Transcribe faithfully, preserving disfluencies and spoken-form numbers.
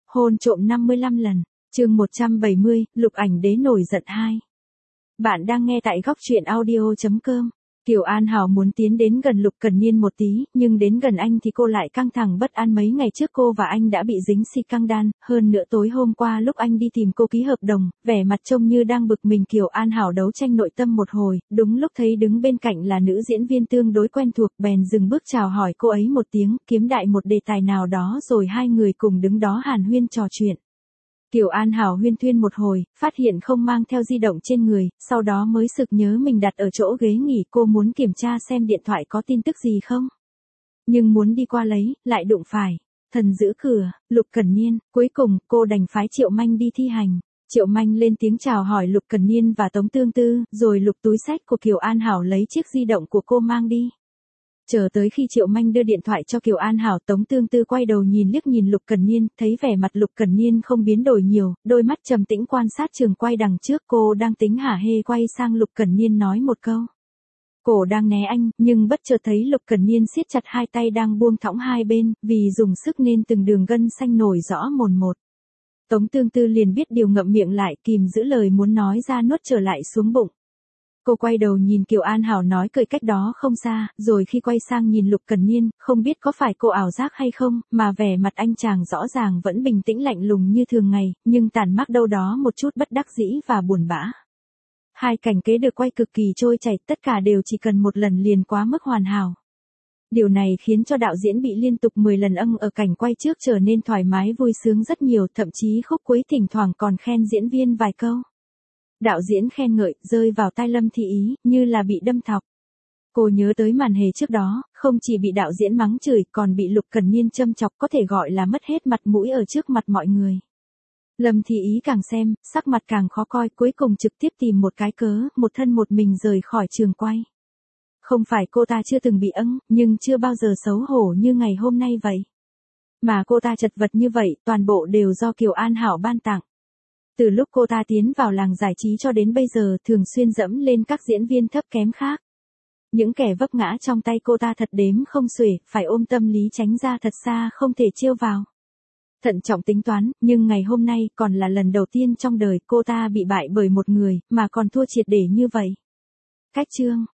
Hôn trộm năm mươi lăm lần, chương một trăm bảy mươi, Lục Ảnh Đế nổi giận hai. Bạn đang nghe tại góc truyện audio chấm com. Kiều An Hảo muốn tiến đến gần Lục Cẩn Niên một tí, nhưng đến gần anh thì cô lại căng thẳng bất an. Mấy ngày trước cô và anh đã bị dính xi căng đan, hơn nữa tối hôm qua lúc anh đi tìm cô ký hợp đồng, vẻ mặt trông như đang bực mình. Kiều An Hảo đấu tranh nội tâm một hồi, đúng lúc thấy đứng bên cạnh là nữ diễn viên tương đối quen thuộc, bèn dừng bước chào hỏi cô ấy một tiếng, kiếm đại một đề tài nào đó rồi hai người cùng đứng đó hàn huyên trò chuyện. Kiều An Hảo huyên thuyên một hồi, phát hiện không mang theo di động trên người, sau đó mới sực nhớ mình đặt ở chỗ ghế nghỉ. Cô muốn kiểm tra xem điện thoại có tin tức gì không. Nhưng muốn đi qua lấy, lại đụng phải thần giữ cửa, Lục Cẩn Niên. Cuối cùng, cô đành phái Triệu Manh đi thi hành. Triệu Manh lên tiếng chào hỏi Lục Cẩn Niên và Tống Tương Tư, rồi lục túi xách của Kiều An Hảo lấy chiếc di động của cô mang đi. Chờ tới khi Triệu Manh đưa điện thoại cho Kiều An Hảo, Tống Tương Tư quay đầu nhìn liếc nhìn Lục Cẩn Niên, thấy vẻ mặt Lục Cẩn Niên không biến đổi nhiều, đôi mắt trầm tĩnh quan sát trường quay đằng trước. Cô đang tính hả hê quay sang Lục Cẩn Niên nói một câu. Cô đang né anh, nhưng bất chợt thấy Lục Cẩn Niên siết chặt hai tay đang buông thõng hai bên, vì dùng sức nên từng đường gân xanh nổi rõ mồn một. Tống Tương Tư liền biết điều, ngậm miệng lại, kìm giữ lời muốn nói ra nuốt trở lại xuống bụng. Cô quay đầu nhìn Kiều An Hảo nói cười cách đó không xa, rồi khi quay sang nhìn Lục Cẩn Niên, không biết có phải cô ảo giác hay không, mà vẻ mặt anh chàng rõ ràng vẫn bình tĩnh lạnh lùng như thường ngày, nhưng tàn mác đâu đó một chút bất đắc dĩ và buồn bã. Hai cảnh kế được quay cực kỳ trôi chảy, tất cả đều chỉ cần một lần liền quá mức hoàn hảo. Điều này khiến cho đạo diễn bị liên tục mười lần âng ở cảnh quay trước trở nên thoải mái vui sướng rất nhiều, thậm chí khúc cuối thỉnh thoảng còn khen diễn viên vài câu. Đạo diễn khen ngợi, rơi vào tai Lâm Thị Ý, như là bị đâm thọc. Cô nhớ tới màn hề trước đó, không chỉ bị đạo diễn mắng chửi, còn bị Lục Cẩn Niên châm chọc, có thể gọi là mất hết mặt mũi ở trước mặt mọi người. Lâm Thị Ý càng xem, sắc mặt càng khó coi, cuối cùng trực tiếp tìm một cái cớ, một thân một mình rời khỏi trường quay. Không phải cô ta chưa từng bị âng, nhưng chưa bao giờ xấu hổ như ngày hôm nay vậy. Mà cô ta chật vật như vậy, toàn bộ đều do Kiều An Hảo ban tặng. Từ lúc cô ta tiến vào làng giải trí cho đến bây giờ, thường xuyên dẫm lên các diễn viên thấp kém khác. Những kẻ vấp ngã trong tay cô ta thật đếm không xuể, phải ôm tâm lý tránh ra thật xa, không thể trêu vào. Thận trọng tính toán, nhưng ngày hôm nay còn là lần đầu tiên trong đời cô ta bị bại bởi một người, mà còn thua triệt để như vậy. Cách chương